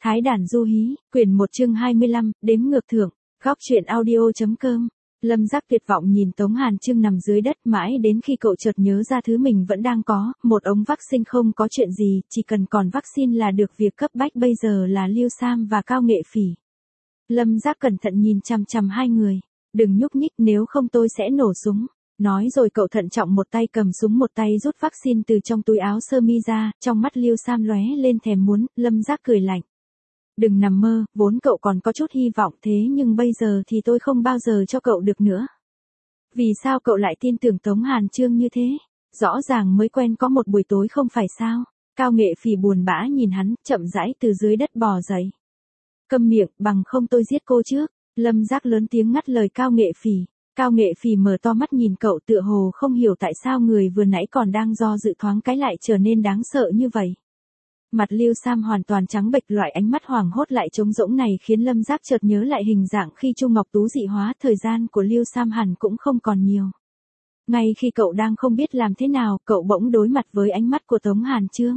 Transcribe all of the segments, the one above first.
Thái đàn du hí, quyển 1 chương 25, đếm ngược thưởng, góc truyện audio.com. Lâm Giác tuyệt vọng nhìn Tống Hàn Chương nằm dưới đất mãi đến khi cậu chợt nhớ ra thứ mình vẫn đang có, một ống vaccine không có chuyện gì, chỉ cần còn vaccine là được, việc cấp bách bây giờ là Lưu Sam và Cao Nghệ Phỉ. Lâm Giác cẩn thận nhìn chằm chằm hai người, đừng nhúc nhích nếu không tôi sẽ nổ súng. Nói rồi cậu thận trọng một tay cầm súng một tay rút vaccine từ trong túi áo sơ mi ra, trong mắt Lưu Sam lóe lên thèm muốn, Lâm Giác cười lạnh. Đừng nằm mơ, vốn cậu còn có chút hy vọng thế nhưng bây giờ thì tôi không bao giờ cho cậu được nữa. Vì sao cậu lại tin tưởng Tống Hàn Chương như thế? Rõ ràng mới quen có một buổi tối không phải sao? Cao Nghệ Phỉ buồn bã nhìn hắn, chậm rãi từ dưới đất bò dậy. Câm miệng, bằng không tôi giết cô trước. Lâm Giác lớn tiếng ngắt lời Cao Nghệ Phỉ. Cao Nghệ Phỉ mở to mắt nhìn cậu tựa hồ không hiểu tại sao người vừa nãy còn đang do dự thoáng cái lại trở nên đáng sợ như vậy. Mặt Lưu Sam hoàn toàn trắng bệch, loại ánh mắt hoảng hốt lại trống rỗng này khiến Lâm Giác chợt nhớ lại hình dạng khi Chu Ngọc Tú dị hóa, thời gian của Lưu Sam hẳn cũng không còn nhiều. Ngay khi cậu đang không biết làm thế nào, cậu bỗng đối mặt với ánh mắt của Tống Hàn Chương.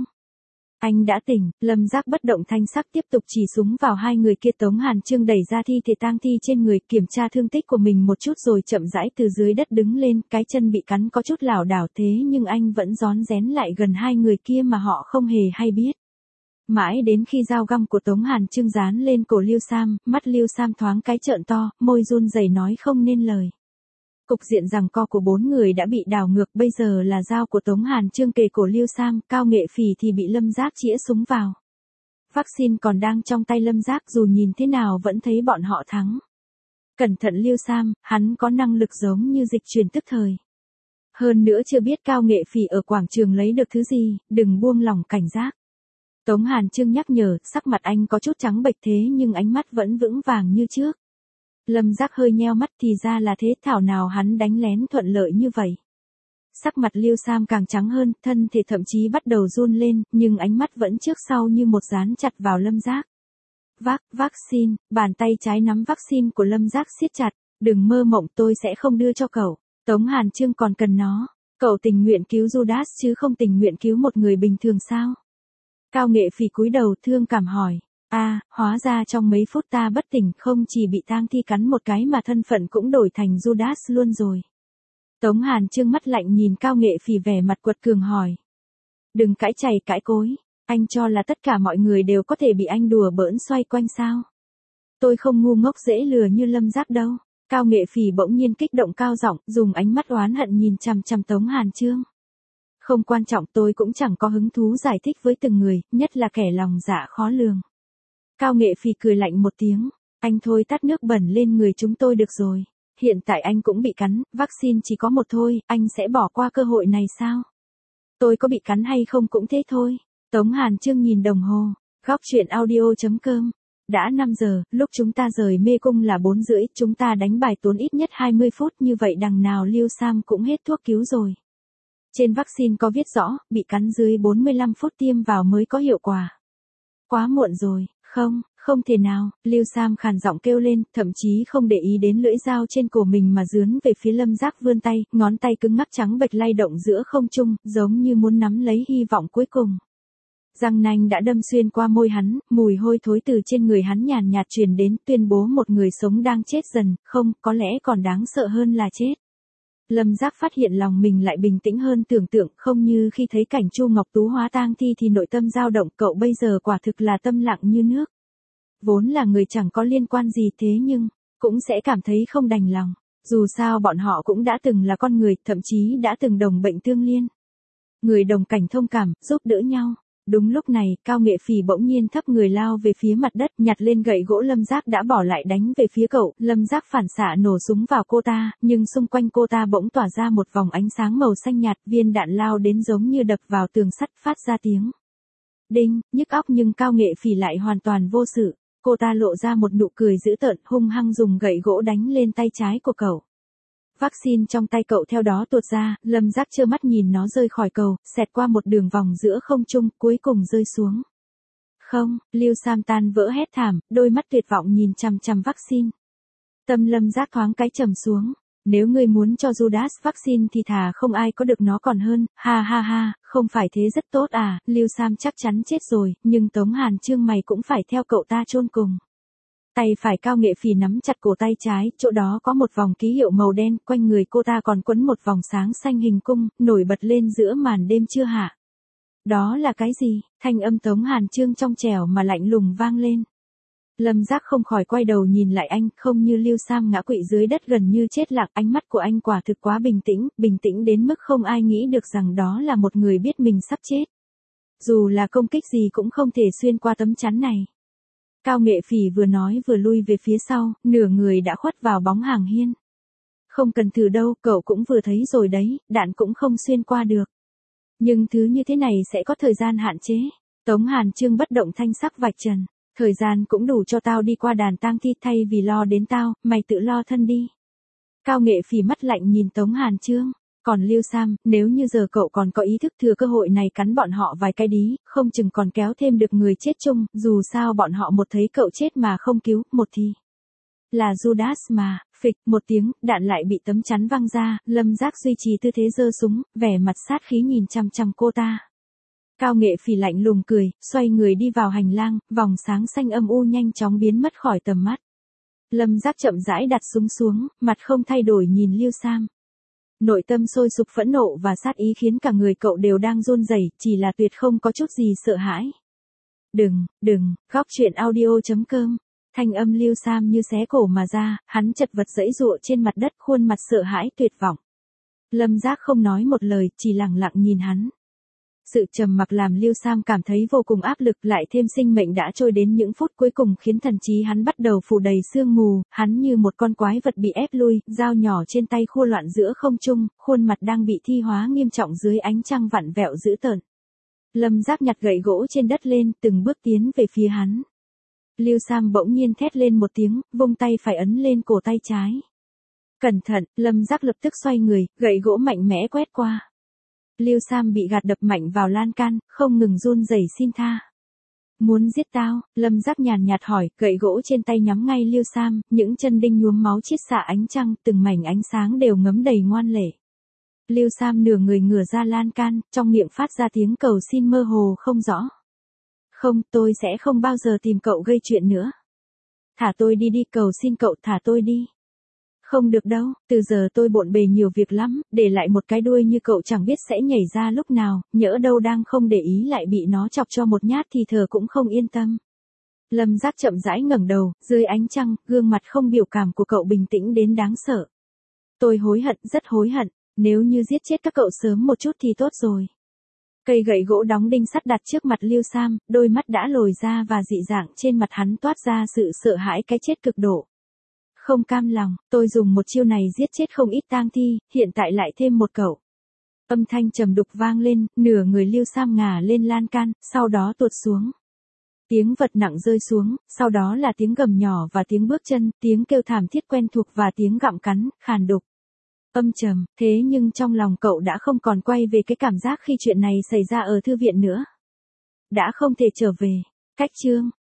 Anh đã tỉnh, Lâm Giác bất động thanh sắc tiếp tục chỉ súng vào hai người kia. Tống Hàn Chương đẩy ra thi thể tang thi trên người, kiểm tra thương tích của mình một chút rồi chậm rãi từ dưới đất đứng lên, cái chân bị cắn có chút lảo đảo thế nhưng anh vẫn rón rén lại gần hai người kia mà họ không hề hay biết. Mãi đến khi dao găm của Tống Hàn Chương dán lên cổ Lưu Sam, mắt Lưu Sam thoáng cái trợn to, môi run rẩy nói không nên lời. Cục diện giằng co của bốn người đã bị đảo ngược, bây giờ là dao của Tống Hàn Chương kề cổ Lưu Sam, Cao Nghệ Phỉ thì bị Lâm Giác chĩa súng vào. Vaccine còn đang trong tay Lâm Giác, dù nhìn thế nào vẫn thấy bọn họ thắng. Cẩn thận Lưu Sam, hắn có năng lực giống như dịch truyền tức thời. Hơn nữa chưa biết Cao Nghệ Phỉ ở quảng trường lấy được thứ gì, đừng buông lỏng cảnh giác. Tống Hàn Chương nhắc nhở, sắc mặt anh có chút trắng bệch thế nhưng ánh mắt vẫn vững vàng như trước. Lâm Giác hơi nheo mắt, thì ra là thế, thảo nào hắn đánh lén thuận lợi như vậy. Sắc mặt Lưu Sam càng trắng hơn, thân thể thậm chí bắt đầu run lên, nhưng ánh mắt vẫn trước sau như một dán chặt vào Lâm Giác. Vaccine, bàn tay trái nắm vaccine của Lâm Giác siết chặt, đừng mơ mộng, tôi sẽ không đưa cho cậu. Tống Hàn Chương còn cần nó. Cậu tình nguyện cứu Judas chứ không tình nguyện cứu một người bình thường sao? Cao Nghệ Phỉ cúi đầu thương cảm hỏi. Hóa ra trong mấy phút ta bất tỉnh không chỉ bị tang thi cắn một cái mà thân phận cũng đổi thành Judas luôn rồi. Tống Hàn Chương mắt lạnh nhìn Cao Nghệ Phỉ vẻ mặt quật cường hỏi. Đừng cãi chày cãi cối, anh cho là tất cả mọi người đều có thể bị anh đùa bỡn xoay quanh sao? Tôi không ngu ngốc dễ lừa như Lâm Giác đâu. Cao Nghệ Phỉ bỗng nhiên kích động cao giọng, dùng ánh mắt oán hận nhìn chằm chằm Tống Hàn Chương. Không quan trọng, tôi cũng chẳng có hứng thú giải thích với từng người, nhất là kẻ lòng dạ khó lường. Cao Nghệ Phỉ cười lạnh một tiếng, anh thôi tắt nước bẩn lên người chúng tôi được rồi. Hiện tại anh cũng bị cắn, vaccine chỉ có một thôi, anh sẽ bỏ qua cơ hội này sao? Tôi có bị cắn hay không cũng thế thôi. Tống Hàn Chương nhìn đồng hồ, góc truyện audio.com. Đã 5 giờ, lúc chúng ta rời mê cung là 4 rưỡi, chúng ta đánh bài tốn ít nhất 20 phút, như vậy đằng nào Lưu Sam cũng hết thuốc cứu rồi. Trên vaccine có viết rõ, bị cắn dưới 45 phút tiêm vào mới có hiệu quả. Quá muộn rồi, không thể nào, Lưu Sam khàn giọng kêu lên, thậm chí không để ý đến lưỡi dao trên cổ mình mà dướn về phía Lâm Giác vươn tay, ngón tay cứng ngắc trắng bệch lay động giữa không trung, giống như muốn nắm lấy hy vọng cuối cùng. Răng nanh đã đâm xuyên qua môi hắn, mùi hôi thối từ trên người hắn nhàn nhạt truyền đến, tuyên bố một người sống đang chết dần, không, có lẽ còn đáng sợ hơn là chết. Lâm Giác phát hiện lòng mình lại bình tĩnh hơn tưởng tượng, không như khi thấy cảnh Chu Ngọc Tú hóa tang thi thì nội tâm dao động, cậu bây giờ quả thực là tâm lặng như nước. Vốn là người chẳng có liên quan gì thế nhưng, cũng sẽ cảm thấy không đành lòng. Dù sao bọn họ cũng đã từng là con người, thậm chí đã từng đồng bệnh tương liên. Người đồng cảnh thông cảm, giúp đỡ nhau. Đúng lúc này, Cao Nghệ Phỉ bỗng nhiên thấp người lao về phía mặt đất, nhặt lên gậy gỗ Lâm Giác đã bỏ lại đánh về phía cậu. Lâm Giác phản xạ nổ súng vào cô ta, nhưng xung quanh cô ta bỗng tỏa ra một vòng ánh sáng màu xanh nhạt, viên đạn lao đến giống như đập vào tường sắt, phát ra tiếng đinh, nhức óc, nhưng Cao Nghệ Phỉ lại hoàn toàn vô sự. Cô ta lộ ra một nụ cười dữ tợn, hung hăng dùng gậy gỗ đánh lên tay trái của cậu. Vaccine trong tay cậu theo đó tuột ra, Lâm Giác trơ mắt nhìn nó rơi khỏi cầu, xẹt qua một đường vòng giữa không trung, cuối cùng rơi xuống. Không, Lưu Sam tan vỡ hét thảm, đôi mắt tuyệt vọng nhìn chằm chằm vaccine. Tâm Lâm Giác thoáng cái trầm xuống. Nếu ngươi muốn cho Judas vaccine thì thà không ai có được nó còn hơn, ha ha ha, không phải thế rất tốt à, Lưu Sam chắc chắn chết rồi, nhưng Tống Hàn Chương mày cũng phải theo cậu ta chôn cùng. Tay phải Cao Nghệ Phỉ nắm chặt cổ tay trái, chỗ đó có một vòng ký hiệu màu đen, quanh người cô ta còn quấn một vòng sáng xanh hình cung, nổi bật lên giữa màn đêm chưa hạ. Đó là cái gì? Thanh âm Tống Hàn Chương trong trẻo mà lạnh lùng vang lên. Lâm Giác không khỏi quay đầu nhìn lại anh, không như Lưu Sam ngã quỵ dưới đất gần như chết lặng, ánh mắt của anh quả thực quá bình tĩnh đến mức không ai nghĩ được rằng đó là một người biết mình sắp chết. Dù là công kích gì cũng không thể xuyên qua tấm chắn này. Cao Nghệ Phỉ vừa nói vừa lui về phía sau, nửa người đã khuất vào bóng hàng hiên. Không cần thử đâu, cậu cũng vừa thấy rồi đấy, đạn cũng không xuyên qua được. Nhưng thứ như thế này sẽ có thời gian hạn chế. Tống Hàn Chương bất động thanh sắc vạch trần. Thời gian cũng đủ cho tao đi qua đàn tang thi, thay vì lo đến tao, mày tự lo thân đi. Cao Nghệ Phỉ mắt lạnh nhìn Tống Hàn Chương. Còn Lưu Sam, nếu như giờ cậu còn có ý thức thừa cơ hội này cắn bọn họ vài cái đí, không chừng còn kéo thêm được người chết chung, dù sao bọn họ một thấy cậu chết mà không cứu, một thì là Judas mà, phịch một tiếng, đạn lại bị tấm chắn văng ra, Lâm Giác duy trì tư thế giơ súng, vẻ mặt sát khí nhìn chằm chằm cô ta. Cao Nghệ Phỉ lạnh lùng cười, xoay người đi vào hành lang, vòng sáng xanh âm u nhanh chóng biến mất khỏi tầm mắt. Lâm Giác chậm rãi đặt súng xuống, mặt không thay đổi nhìn Lưu Sam. Nội tâm sôi sục phẫn nộ và sát ý khiến cả người cậu đều đang run rẩy, chỉ là tuyệt không có chút gì sợ hãi. Đừng, góc truyện audio.com. Thanh âm Lưu Sam như xé cổ mà ra, hắn chật vật giãy giụa trên mặt đất, khuôn mặt sợ hãi tuyệt vọng. Lâm Giác không nói một lời, chỉ lặng lặng nhìn hắn. Sự trầm mặc làm Lưu Sam cảm thấy vô cùng áp lực, lại thêm sinh mệnh đã trôi đến những phút cuối cùng khiến thần trí hắn bắt đầu phủ đầy sương mù, hắn như một con quái vật bị ép lui, dao nhỏ trên tay khua loạn giữa không trung, khuôn mặt đang bị thi hóa nghiêm trọng dưới ánh trăng vặn vẹo dữ tợn. Lâm Giác nhặt gậy gỗ trên đất lên, từng bước tiến về phía hắn. Lưu Sam bỗng nhiên thét lên một tiếng, vung tay phải ấn lên cổ tay trái. Cẩn thận, Lâm Giác lập tức xoay người, gậy gỗ mạnh mẽ quét qua. Lưu Sam bị gạt đập mạnh vào lan can, không ngừng run rẩy xin tha. Muốn giết tao? Lâm Giác nhàn nhạt hỏi, gậy gỗ trên tay nhắm ngay Lưu Sam, những chân đinh nhuốm máu chiết xạ ánh trăng, từng mảnh ánh sáng đều ngấm đầy ngoan lệ. Lưu Sam nửa người ngửa ra lan can, trong miệng phát ra tiếng cầu xin mơ hồ không rõ. Không, tôi sẽ không bao giờ tìm cậu gây chuyện nữa. Thả tôi đi, cầu xin cậu thả tôi đi. Không được đâu, từ giờ tôi bộn bề nhiều việc lắm, để lại một cái đuôi như cậu chẳng biết sẽ nhảy ra lúc nào, nhỡ đâu đang không để ý lại bị nó chọc cho một nhát thì thở cũng không yên tâm. Lâm Giác chậm rãi ngẩng đầu, dưới ánh trăng, gương mặt không biểu cảm của cậu bình tĩnh đến đáng sợ. Tôi hối hận, rất hối hận, nếu như giết chết các cậu sớm một chút thì tốt rồi. Cây gậy gỗ đóng đinh sắt đặt trước mặt Lưu Sam, đôi mắt đã lồi ra và dị dạng trên mặt hắn toát ra sự sợ hãi cái chết cực độ. Không cam lòng, tôi dùng một chiêu này giết chết không ít tang thi, hiện tại lại thêm một cậu. Âm thanh trầm đục vang lên, nửa người Lưu Sam ngả lên lan can, sau đó tuột xuống. Tiếng vật nặng rơi xuống, sau đó là tiếng gầm nhỏ và tiếng bước chân, tiếng kêu thảm thiết quen thuộc và tiếng gặm cắn, khàn đục. Âm trầm, thế nhưng trong lòng cậu đã không còn quay về cái cảm giác khi chuyện này xảy ra ở thư viện nữa. Đã không thể trở về. Cách chương.